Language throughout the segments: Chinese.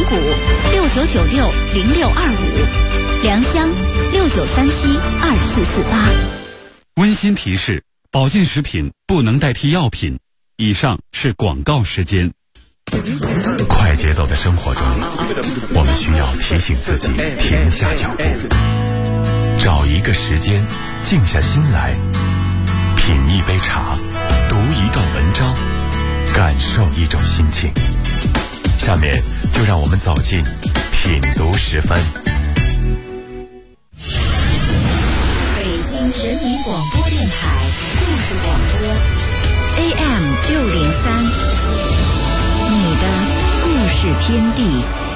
谷69960625，良乡69372448。 温馨提示：保健食品不能代替药品。以上是广告时间。 快节奏的生活中，我们需要提醒自己停下脚步，找一个时间，静下心来，品一杯茶，读一段文章，感受一种心情。下面就让我们走进品读时分。 北京人民广播电台故事广播 AM603，你的故事天地。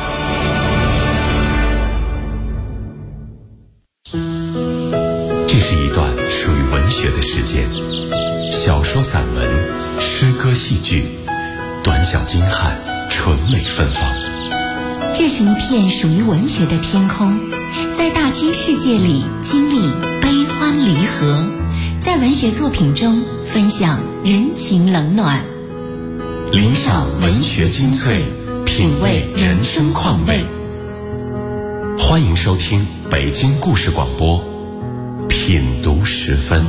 这是一段属于文学的时间，小说、散文、诗歌、戏剧，短小精悍，纯美芬芳。 这是一片属于文学的天空，在大千世界里经历悲欢离合，在文学作品中分享人情冷暖， 聆赏文学精粹，品味人生况味。欢迎收听北京故事广播品读时分。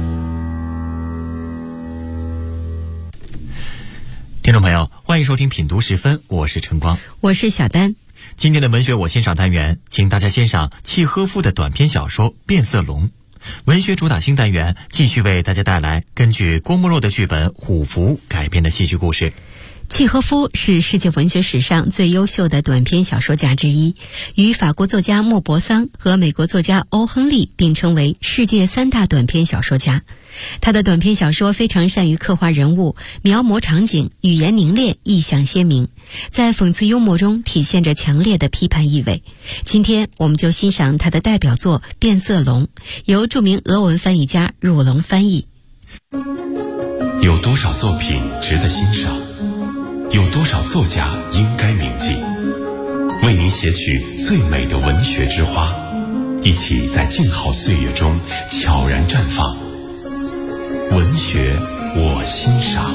听众朋友，欢迎收听品读时分，我是晨光， 我是小丹。 今天的文学我欣赏单元，请大家欣赏契诃夫的短篇小说《变色龙》。文学主打新单元继续为大家带来根据郭沫若的剧本《虎符》改编的戏剧故事。 契诃夫是世界文学史上最优秀的短篇小说家之一，与法国作家莫泊桑和美国作家欧亨利并称为世界三大短篇小说家。他的短篇小说非常善于刻画人物，描摹场景，语言凝练，意象鲜明，在讽刺幽默中体现着强烈的批判意味。今天我们就欣赏他的代表作《变色龙》，由著名俄文翻译家汝龙翻译。 有多少作品值得欣赏？有多少作家应该铭记？为您写取最美的文学之花，一起在静好岁月中悄然绽放。文学我欣赏。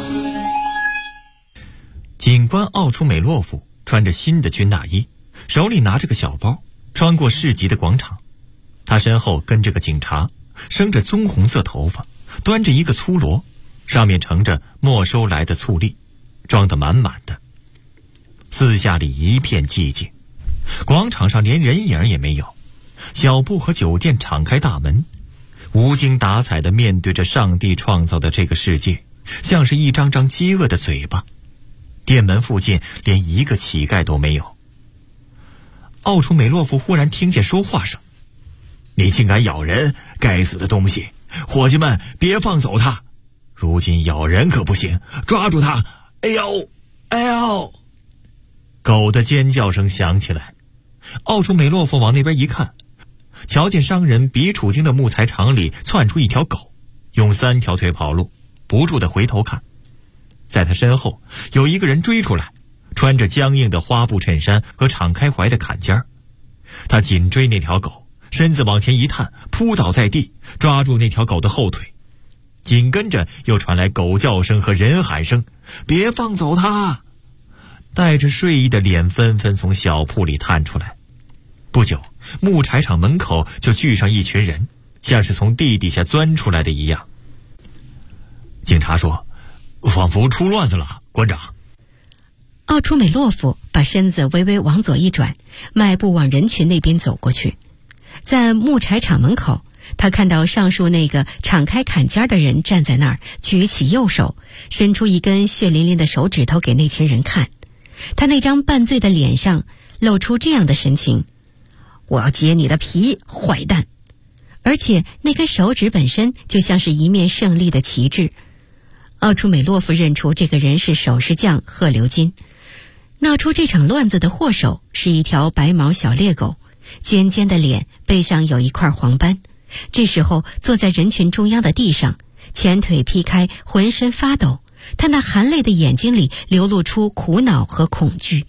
警官奥楚美洛夫穿着新的军大衣，手里拿着个小包，穿过市集的广场。他身后跟着个警察，生着棕红色头发，端着一个粗箩，上面盛着没收来的醋栗，装得满满的。四下里一片寂静，广场上连人影也没有。小铺和酒店敞开大门，无精打采地面对着上帝创造的这个世界，像是一张张饥饿的嘴巴。店门附近连一个乞丐都没有。奥楚美洛夫忽然听见说话声：“你竟敢咬人，该死的东西！伙计们，别放走他！如今咬人可不行，抓住他！哎呦，哎呦！”狗的尖叫声响起来。奥楚美洛夫往那边一看，瞧见商人比处经的木材厂里窜出一条狗，用3条腿跑路，不住地回头看。在他身后有一个人追出来，穿着僵硬的花布衬衫和敞开怀的坎肩儿。他紧追那条狗，身子往前一探，扑倒在地，抓住那条狗的后腿。紧跟着又传来狗叫声和人喊声：“别放走他！”带着睡意的脸纷纷从小铺里探出来。不久，木柴厂门口就聚上一群人，像是从地底下钻出来的一样。警察说：“仿佛出乱子了，馆长。” 奥楚美洛夫把身子微微往左一转，迈步往人群那边走过去。在木柴厂门口，他看到上述那个敞开坎肩的人站在那儿，举起右手，伸出一根血淋淋的手指头给那群人看。他那张半醉的脸上露出这样的神情：“我要揭你的皮，坏蛋！”而且那根手指本身就像是一面胜利的旗帜。奥楚美洛夫认出这个人是首饰匠贺留金。闹出这场乱子的祸首是一条白毛小猎狗，尖尖的脸，背上有一块黄斑。这时候坐在人群中央的地上，前腿劈开，浑身发抖，他那含泪的眼睛里流露出苦恼和恐惧。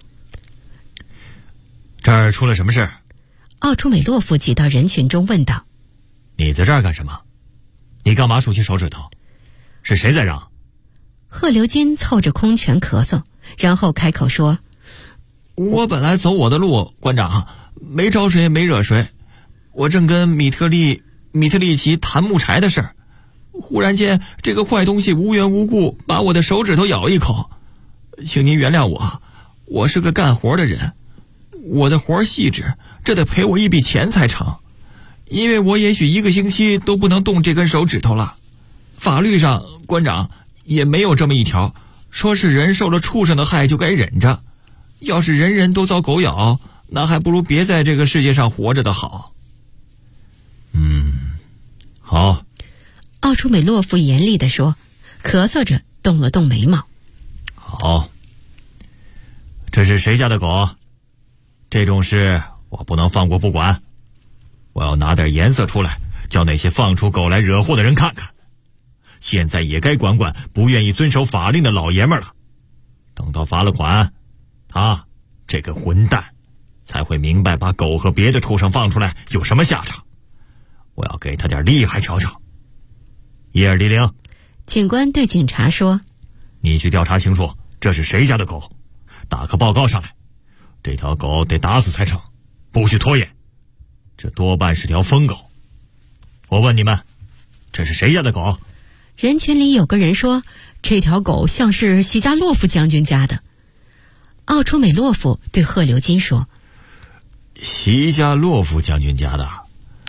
这儿出了什么事？ 奥楚美洛夫挤到人群中问道：“ 你在这儿干什么？你干嘛竖起手指头？是谁在让？” 贺留金凑着空拳咳嗽，然后开口说：“ 我本来走我的路，馆长，没招谁没惹谁，我正跟米特利奇谈木柴的事儿，忽然间这个坏东西无缘无故把我的手指头咬一口，请您原谅我是个干活的人，我的活细致，这得赔我一笔钱才成，因为我也许1个星期都不能动这根手指头了。法律上，馆长也没有这么一条，说是人受了畜生的害就该忍着，要是人人都遭狗咬，那还不如别在这个世界上活着的好。好。 奥楚美洛夫严厉地说，咳嗽着动了动眉毛。 好，这是谁家的狗？这种事我不能放过不管，我要拿点颜色出来，叫那些放出狗来惹祸的人看看。现在也该管管不愿意遵守法令的老爷们了。等到罚了款，他这个混蛋才会明白把狗和别的畜生放出来有什么下场。我要给他点厉害瞧瞧。伊尔迪灵， 警官对警察说， 你去调查清楚这是谁家的狗，打个报告上来。这条狗得打死才成，不许拖延，这多半是条疯狗。我问你们，这是谁家的狗？ 人群里有个人说，这条狗像是席加洛夫将军家的。奥楚美洛夫对赫留金说， 席加洛夫将军家的。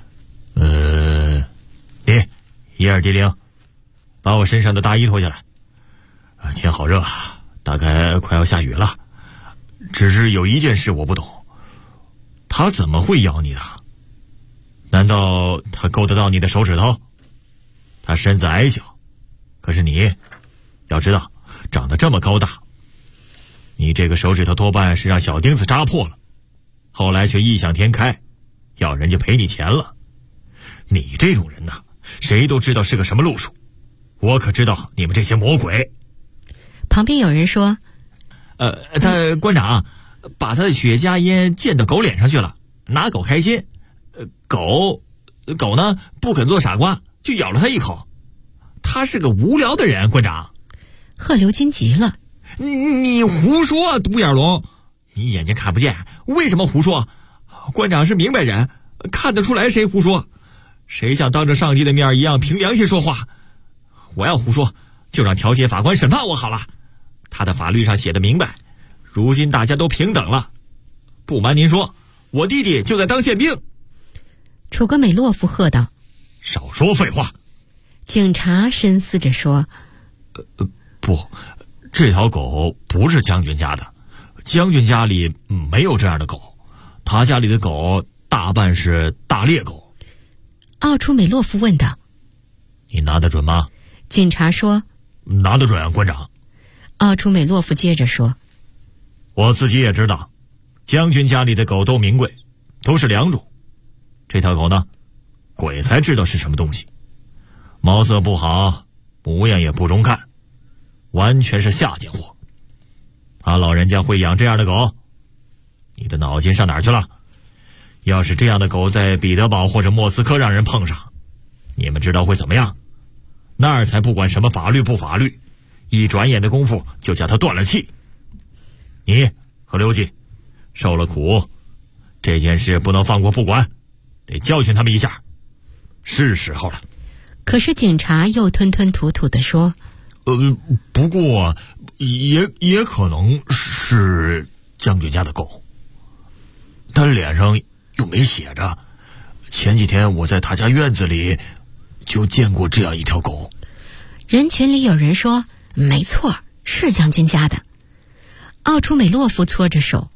你伊尔迪灵，把我身上的大衣脱下来。天好热，大概快要下雨了。只是有一件事我不懂，他怎么会咬你的？难道他够得到你的手指头？他身子矮小，可是你要知道，长得这么高大，你这个手指头多半是让小钉子扎破了，后来却异想天开，要人家赔你钱了。你这种人呐，谁都知道是个什么路数，我可知道你们这些魔鬼。 旁边有人说， 他馆长把他的雪茄烟溅到狗脸上去了，拿狗开心。狗呢不肯做傻瓜，就咬了他一口。他是个无聊的人，馆长。 赫留金急了， 你胡说，独眼龙，你眼睛看不见，为什么胡说？馆长是明白人，看得出来谁胡说，谁像当着上帝的面一样凭良心说话。我要胡说，就让调解法官审判我好了。他的法律上写的明白，如今大家都平等了。不瞒您说，我弟弟就在当宪兵。 楚格美洛夫喝道， 少说废话。 警察深思着说， 不，这条狗不是将军家的，将军家里没有这样的狗，他家里的狗大半是大猎狗。 奥楚美洛夫问道， 你拿得准吗？ 警察说， 拿得准啊，馆长。 奥楚美洛夫接着说， 我自己也知道，将军家里的狗都名贵，都是良种。这条狗呢，鬼才知道是什么东西，毛色不好，模样也不中看，完全是下贱货。他老人家会养这样的狗？你的脑筋上哪儿去了？要是这样的狗在彼得堡或者莫斯科让人碰上，你们知道会怎么样？那儿才不管什么法律不法律，一转眼的功夫就叫他断了气。你和刘季受了苦，这件事不能放过不管，得教训他们一下，是时候了。 可是警察又吞吞吐吐地说， 不过也可能是将军家的狗，他脸上又没写着。前几天我在他家院子里就见过这样一条狗。 人群里有人说，没错，是将军家的。奥楚美洛夫搓着手，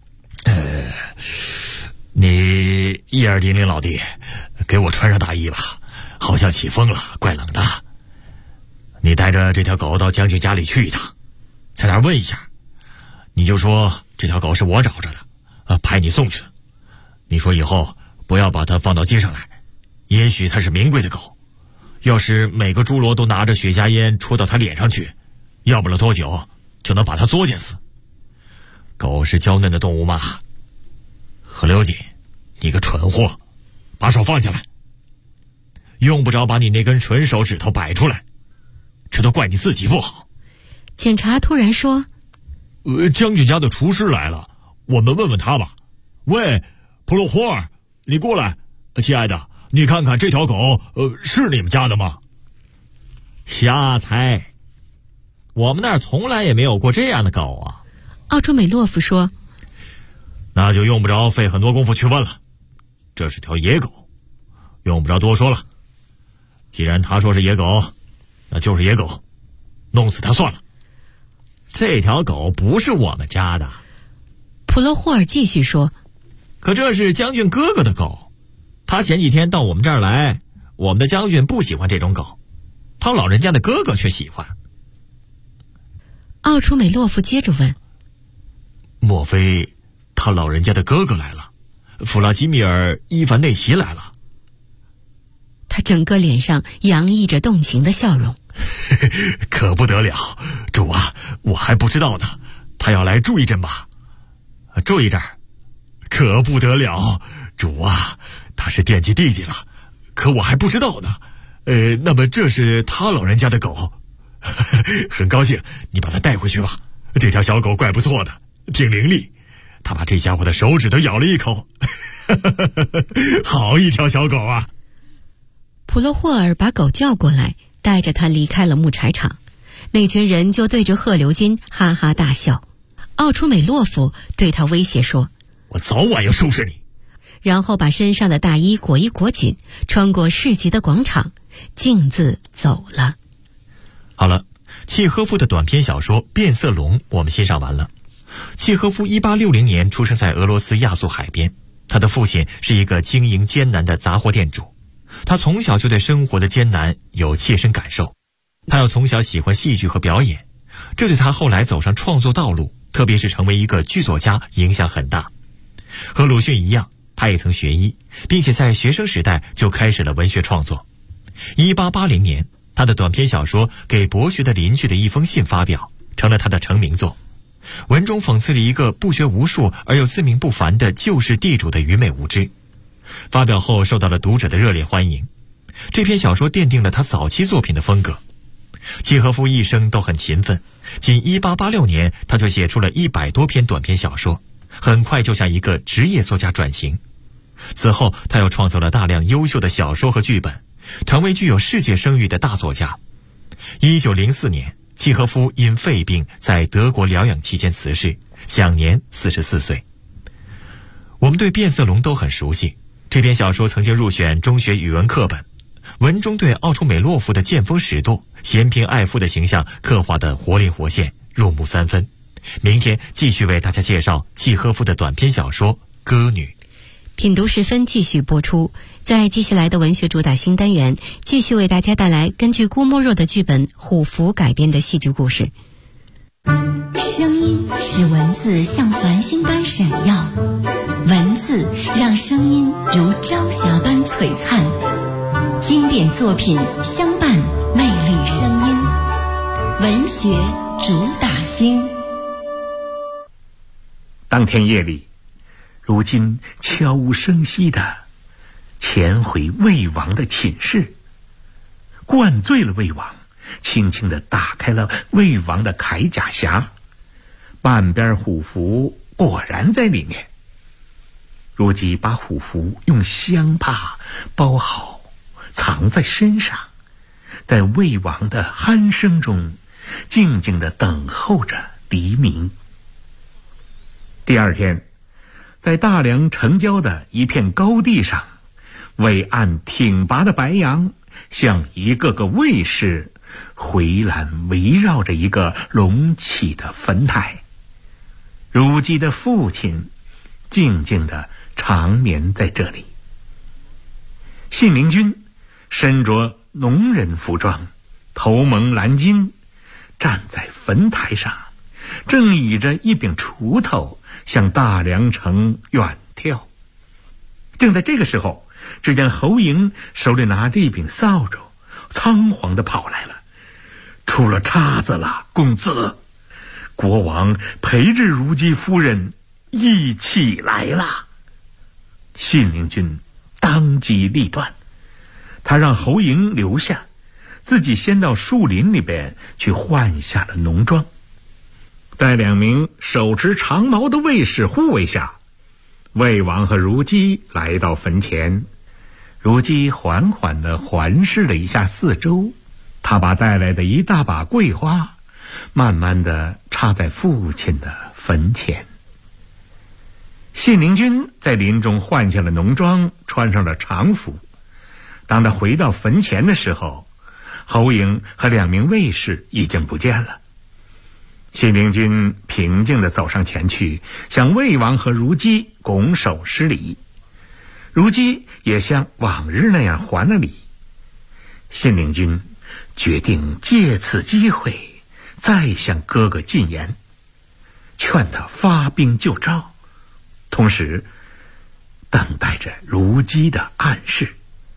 你伊尔迪林老弟，给我穿上大衣吧，好像起风了，怪冷的。你带着这条狗到将军家里去一趟，在那儿问一下，你就说这条狗是我找着的，派你送去的。你说以后不要把它放到街上来，也许它是名贵的狗，要是每个猪猡都拿着雪茄烟戳到它脸上去，要不了多久就能把它作践死。狗是娇嫩的动物嘛。何刘瑾，你个蠢货，把手放下来，用不着把你那根纯手指头摆出来，这都怪你自己不好。 警察突然说， 将军家的厨师来了， 我们问问他吧。喂，普鲁霍尔，你过来，亲爱的，你看看这条狗，是你们家的吗？瞎猜，我们那儿从来也没有过这样的狗啊。 奥朱美洛夫说：“ 那就用不着费很多功夫去问了，这是条野狗，用不着多说了。既然他说是野狗，那就是野狗，弄死他算了。这条狗不是我们家的。” 普罗霍尔继续说：“ 可这是将军哥哥的狗，他前几天到我们这儿来，我们的将军不喜欢这种狗，他老人家的哥哥却喜欢。” 奥楚美洛夫接着问：“ 莫非他老人家的哥哥来了？弗拉基米尔·伊凡内奇来了？” 他整个脸上洋溢着动情的笑容。 可不得了，主啊，我还不知道呢，他要来住一阵吧？住一阵，可不得了，主啊，他是惦记弟弟了，可我还不知道呢。那么这是他老人家的狗，很高兴，你把它带回去吧。这条小狗怪不错的，挺伶俐，他把这家伙的手指头咬了一口，好一条小狗啊！ 普罗霍尔把狗叫过来，带着他离开了木柴厂。那群人就对着贺留金哈哈大笑。奥楚美洛夫对他威胁说：“ 我早晚要收拾你。” 然后把身上的大衣裹一裹紧，穿过市集的广场，径自走了。 好了，契诃夫的短篇小说《变色龙》我们欣赏完了。契诃夫1860年出生在俄罗斯亚速海边，他的父亲是一个经营艰难的杂货店主，他从小就对生活的艰难有切身感受。他又从小喜欢戏剧和表演，这对他后来走上创作道路，特别是成为一个剧作家影响很大。和鲁迅一样，他也曾学医，并且在学生时代就开始了文学创作。1880年，他的短篇小说《给博学的邻居的一封信》发表，成了他的成名作。文中讽刺了一个不学无术而又自命不凡的旧式地主的愚昧无知。发表后受到了读者的热烈欢迎。这篇小说奠定了他早期作品的风格。契诃夫一生都很勤奋，仅1886年他就写出了100多篇短篇小说，很快就向一个职业作家转型。此后他又创作了大量优秀的小说和剧本，成为具有世界声誉的大作家。1904年，契诃夫因肺病在德国疗养期间辞世，享年44岁。我们对变色龙都很熟悉，这篇小说曾经入选中学语文课本。文中对奥楚美洛夫的见风使舵、嫌贫爱富的形象刻画得活灵活现，入木三分。明天继续为大家介绍契诃夫的短篇小说《歌女》。 品读时分继续播出，在接下来的文学主打新单元，继续为大家带来根据郭沫若的剧本《虎符》改编的戏剧故事。 声音使文字像繁星般闪耀，文字让声音如朝霞般璀璨。经典作品相伴，魅力声音，文学主打星。 当天夜里，如今悄无声息地潜回魏王的寝室，灌醉了魏王，轻轻地打开了魏王的铠甲匣，半边虎符果然在里面。如姬把虎符用香帕包好，藏在身上，在魏王的鼾声中静静地等候着黎明。第二天，在大梁城郊的一片高地上，伟岸挺拔的白杨像一个个卫士回栏围绕着一个隆起的坟台。如姬的父亲静静地长眠在这里。信陵君身着农人服装，头蒙蓝巾，站在坟台上，正倚着一柄锄头向大梁城远眺。正在这个时候，只见侯嬴手里拿着一柄扫帚，仓皇地跑来了。出了岔子了，公子，国王陪着如姬夫人一起来了。信陵君当机立断，他让侯嬴留下，自己先到树林里边去换下了农装。 在2名手持长矛的卫士护卫下，魏王和如姬来到坟前。如姬缓缓地环视了一下四周，他把带来的一大把桂花慢慢地插在父亲的坟前。信陵君在林中换下了浓妆，穿上了长服。当他回到坟前的时候，侯嬴和2名卫士已经不见了。信陵君平静地走上前去，向魏王和如姬拱手施礼。如姬也像往日那样还了礼。信陵君决定借此机会再向哥哥进言，劝他发兵救赵，同时等待着如姬的暗示。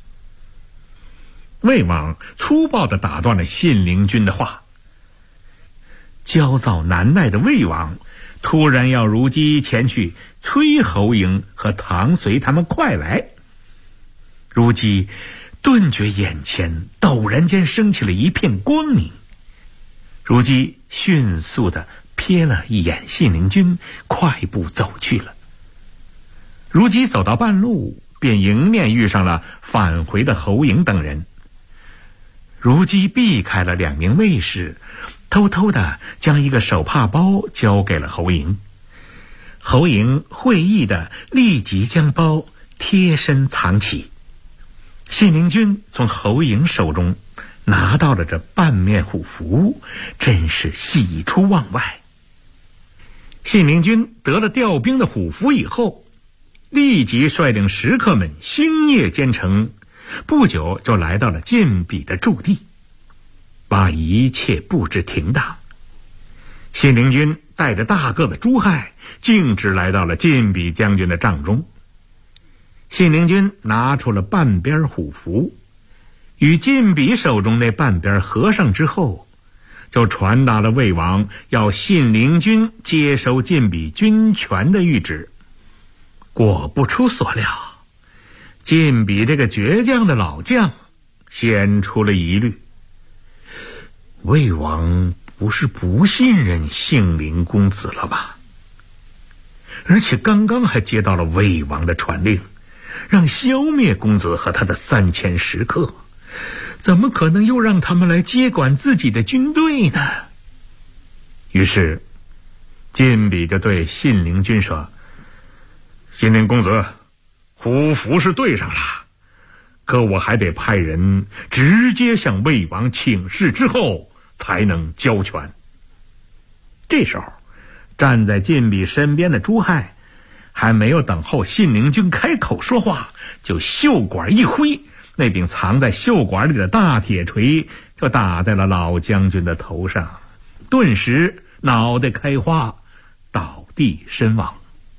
魏王粗暴地打断了信陵君的话。焦躁难耐的魏王突然要如姬前去催侯嬴和唐随他们快来。如姬顿觉眼前陡然间升起了一片光明。如姬迅速地瞥了一眼信陵君，快步走去了。如姬走到半路，便迎面遇上了返回的侯嬴等人。如姬避开了2名卫士，偷偷地将一个手帕包交给了侯嬴。侯嬴会意地立即将包贴身藏起。信陵君从侯嬴手中拿到了这半面虎符，真是喜出望外。信陵君得了调兵的虎符以后，立即率领食客们星夜兼程，不久就来到了晋鄙的驻地，把一切布置停当。信陵君带着大个的朱亥径直来到了晋鄙将军的帐中。信陵君拿出了半边虎符，与晋鄙手中那半边合上之后，就传达了魏王要信陵君接收晋鄙军权的谕旨。果不出所料，晋鄙这个倔强的老将显出了疑虑。魏王不是不信任信陵公子了吧？而且刚刚还接到了魏王的传令，让消灭公子和他的3000食客，怎么可能又让他们来接管自己的军队呢？于是晋鄙就对信陵君说：信陵公子，虎符是对上了，可我还得派人直接向魏王请示之后才能交权。这时候站在晋鄙身边的朱亥还没有等候信陵君开口说话，就袖管一挥，那柄藏在袖管里的大铁锤就打在了老将军的头上，顿时脑袋开花，倒地身亡。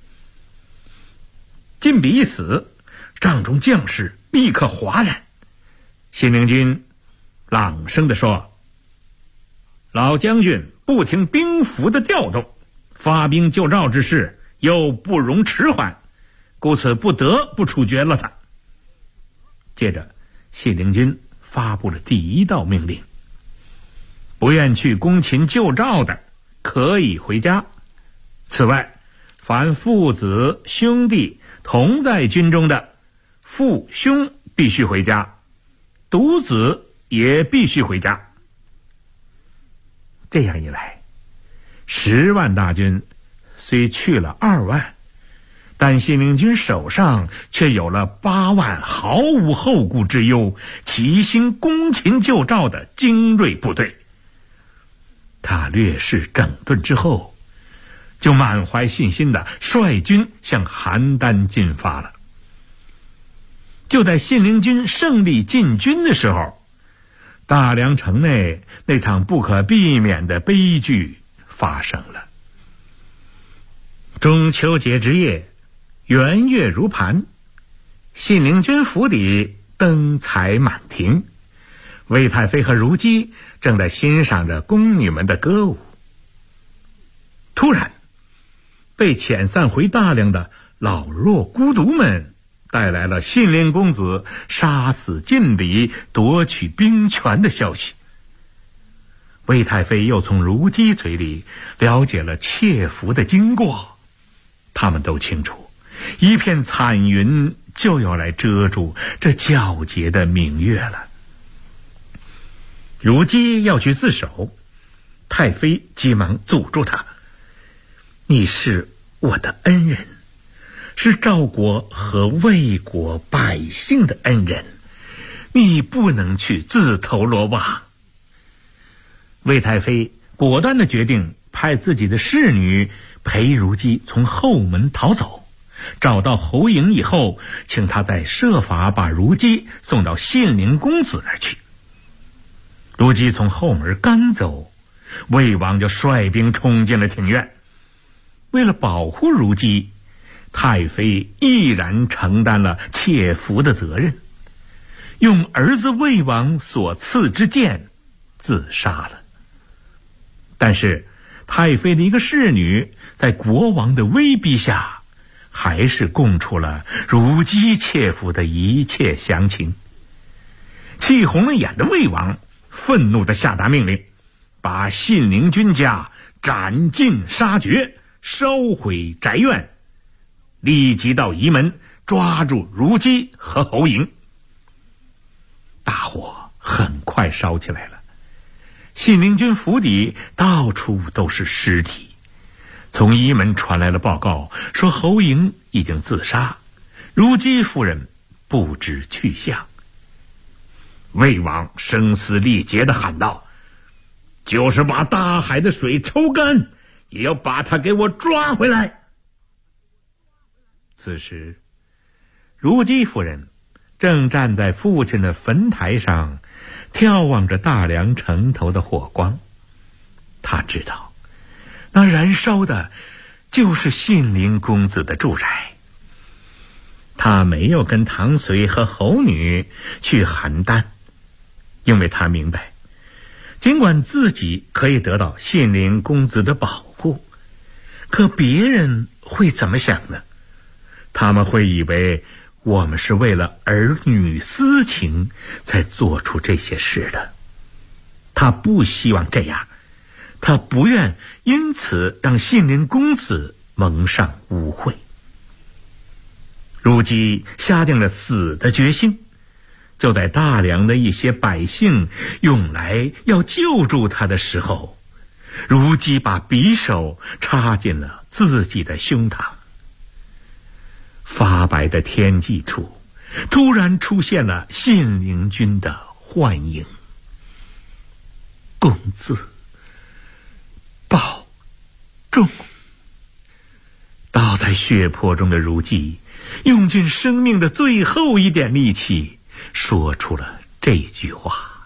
晋鄙一死，帐中将士立刻哗然。信陵君朗声地说：老将军不听兵符的调动，发兵救赵之事又不容迟缓，故此不得不处决了他。接着信陵君发布了第1道命令：不愿去攻秦救赵的可以回家，此外凡父子兄弟同在军中的，父兄必须回家，独子也必须回家。这样一来，10万大军虽去了2万，但信陵君手上却有了8万毫无后顾之忧，齐心攻秦救赵的精锐部队。他略事整顿之后，就满怀信心地率军向邯郸进发了。就在信陵君胜利进军的时候，大梁城内那场不可避免的悲剧发生了。中秋节之夜，圆月如盘，信陵君府邸灯彩满庭，魏太妃和如姬正在欣赏着宫女们的歌舞。突然，被遣散回大梁的老弱孤独们带来了信陵公子杀死晋鄙夺取兵权的消息。 魏太妃又从如姬嘴里了解了窃符的经过，他们都清楚，一片惨云就要来遮住这皎洁的明月了。如姬要去自首，太妃急忙阻住他：“你是我的恩人，是赵国和魏国百姓的恩人，你不能去自投罗网。”魏太妃果断地决定派自己的侍女陪如姬从后门逃走，找到侯嬴以后，请他再设法把如姬送到信陵公子那儿去。如姬从后门刚走，魏王就率兵冲进了庭院。为了保护如姬，太妃毅然承担了窃符的责任，用儿子魏王所赐之剑自杀了。但是太妃的一个侍女在国王的威逼下，还是供出了如姬窃符的一切详情。气红了眼的魏王愤怒地下达命令，把信陵君家斩尽杀绝，烧毁宅院，立即到仪门抓住如姬和侯嬴。大火很快烧起来了，信陵君府邸到处都是尸体。从仪门传来了报告，说侯嬴已经自杀，如姬夫人不知去向。魏王声嘶力竭地喊道：“就是把大海的水抽干，也要把他给我抓回来！”此时如姬夫人正站在父亲的坟台上，眺望着大梁城头的火光。他知道那燃烧的就是信陵公子的住宅。他没有跟唐随和侯女去邯郸，因为他明白，尽管自己可以得到信陵公子的保护，可别人会怎么想呢？他们会以为我们是为了儿女私情才做出这些事的。他不希望这样，他不愿因此让信陵公子蒙上污秽。如姬下定了死的决心，就在大梁的一些百姓涌来要救助他的时候，如姬把匕首插进了自己的胸膛。发白的天际处突然出现了信陵君的幻影。公子保重。倒在血泊中的如姬用尽生命的最后一点力气说出了这句话。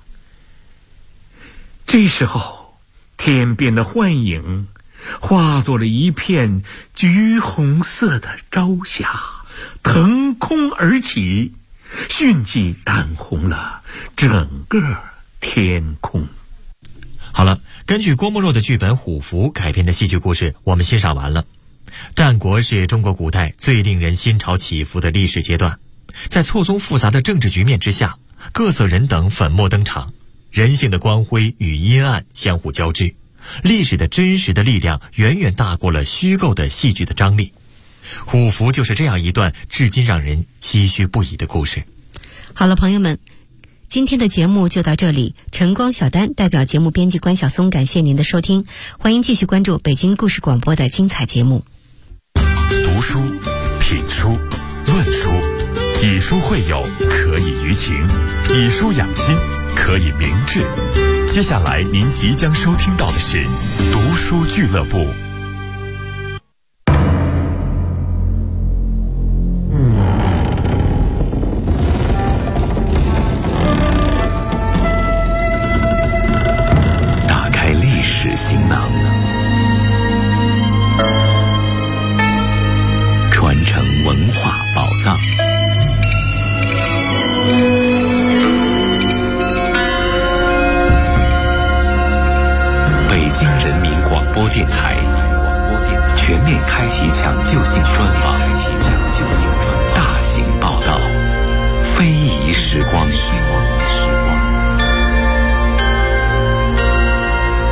这时候天边的幻影化作了一片橘红色的朝霞，腾空而起，迅即染红了整个天空。 好了，根据郭沫若的剧本《虎符》改编的戏剧故事我们欣赏完了。战国是中国古代最令人心潮起伏的历史阶段，在错综复杂的政治局面之下，各色人等粉墨登场，人性的光辉与阴暗相互交织，历史的真实的力量远远大过了虚构的戏剧的张力。虎符就是这样一段至今让人唏嘘不已的故事。 好了，朋友们，今天的节目就到这里。晨光小丹代表节目编辑关晓松，感谢您的收听，欢迎继续关注北京故事广播的精彩节目。 读书、品书、论书，以书会友，可以娱情；以书养心，可以明志。接下来您即将收听到的是读书俱乐部。打开历史行囊，传承文化宝藏。北京人民广播电台全面开启抢救性专访，大型报道，非遗时光。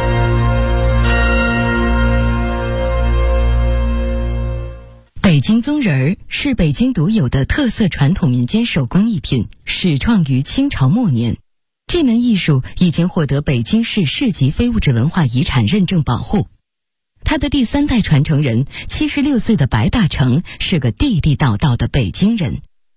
京棕人儿是北京独有的特色传统民间手工艺品，始创于清朝末年。这门艺术已经获得北京市市级非物质文化遗产认证保护。他的第3代传承人76岁的白大成是个地地道道的北京人。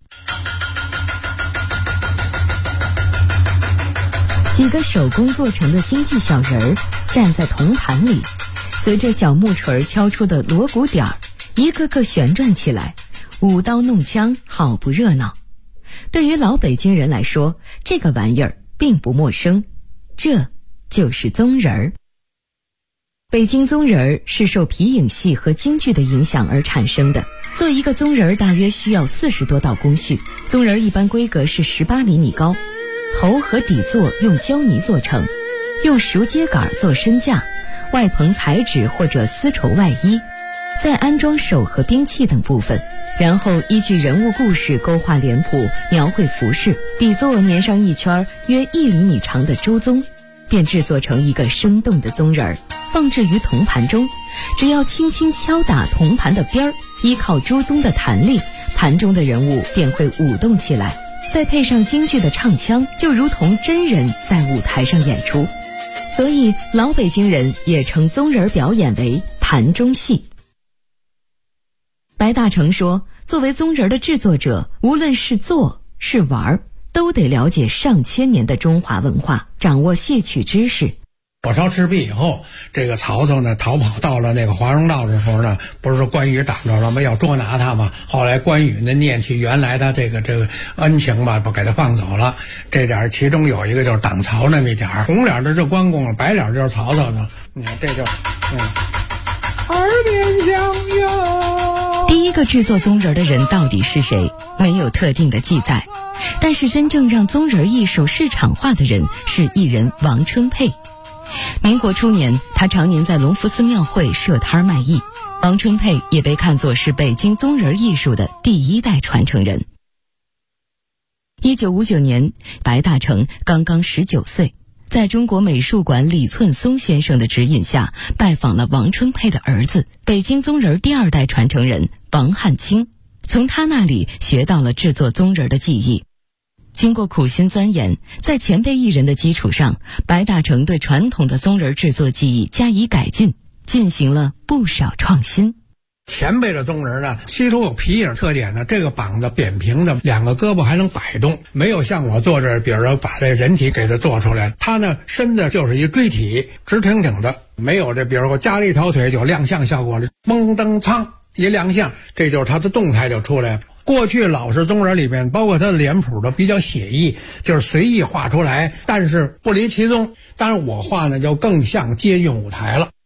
几个手工做成的京剧小人儿站在铜盘里，随着小木锤敲出的锣鼓点儿，一个个旋转起来，舞刀弄枪，好不热闹。对于老北京人来说，这个玩意儿并不陌生，这就是棕人儿。北京棕人儿是受皮影戏和京剧的影响而产生的。做一个棕人儿大约需要40多道工序，棕人儿一般规格是18厘米高，头和底座用胶泥做成，用熟秸秆做身架，外棚彩纸或者丝绸外衣，再安装手和兵器等部分，然后依据人物故事勾画脸谱，描绘服饰，底座粘上一圈约1厘米长的猪鬃，便制作成一个生动的棕人儿，放置于铜盘中。只要轻轻敲打铜盘的边儿，依靠猪鬃的弹力，盘中的人物便会舞动起来，再配上京剧的唱腔，就如同真人在舞台上演出。所以老北京人也称棕人表演为盘中戏。白大成说，作为棕人的制作者，无论是做是玩，都得了解上千年的中华文化，掌握戏曲知识。 火烧赤壁以后，这个曹操呢逃跑到了那个华容道的时候呢，不是说关羽挡着了吗？要捉拿他嘛。后来关羽呢念起原来他这个恩情吧，不给他放走了。这点其中有一个就是挡曹那么一点，红脸的是关公，白脸就是曹操呢。你看这就耳边响哟。 第一个制作棕人的人到底是谁？没有特定的记载。但是真正让棕人艺术市场化的人是艺人王春佩。民国初年，他常年在隆福寺庙会设摊卖艺。王春佩也被看作是北京棕人艺术的第1代传承人。1959年，白大成刚刚19岁，在中国美术馆李寸松先生的指引下，拜访了王春佩的儿子，北京棕人第2代传承人王汉卿，从他那里学到了制作棕人的技艺。经过苦心钻研，在前辈艺人的基础上，白大成对传统的棕人制作技艺加以改进，进行了不少创新。 前辈的棕人呢，其实有皮影特点呢，这个膀子扁平的，2个胳膊还能摆动，没有像我做这，比如说把这人体给它做出来，它呢身子就是一锥体，直挺挺的，没有这，比如说加了一条腿就亮相效果了，嘣噔苍一亮相，这就是它的动态就出来了。过去老式棕人里面，包括他的脸谱都比较写意，就是随意画出来，但是不离其宗。当然我画呢就更像接近舞台了。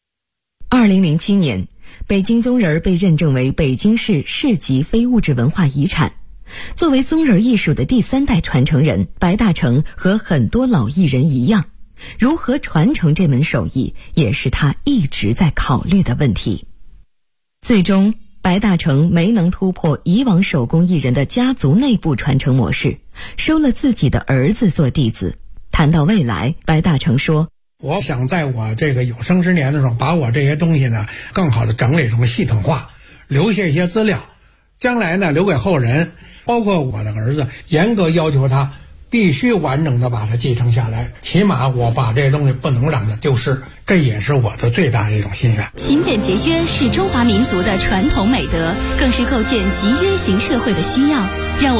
2007年，北京棕人被认证为北京市市级非物质文化遗产。作为棕人艺术的第3代传承人，白大成和很多老艺人一样，如何传承这门手艺，也是他一直在考虑的问题。最终白大成没能突破以往手工艺人的家族内部传承模式，收了自己的儿子做弟子。谈到未来，白大成说， 我想在我这个有生之年的时候，把我这些东西呢更好的整理成系统化，留下一些资料，将来呢留给后人，包括我的儿子，严格要求他必须完整的把它继承下来，起码我把这些东西不能让它丢失，这也是我的最大的一种心愿。 勤俭节约是中华民族的传统美德，更是构建集约型社会的需要。让我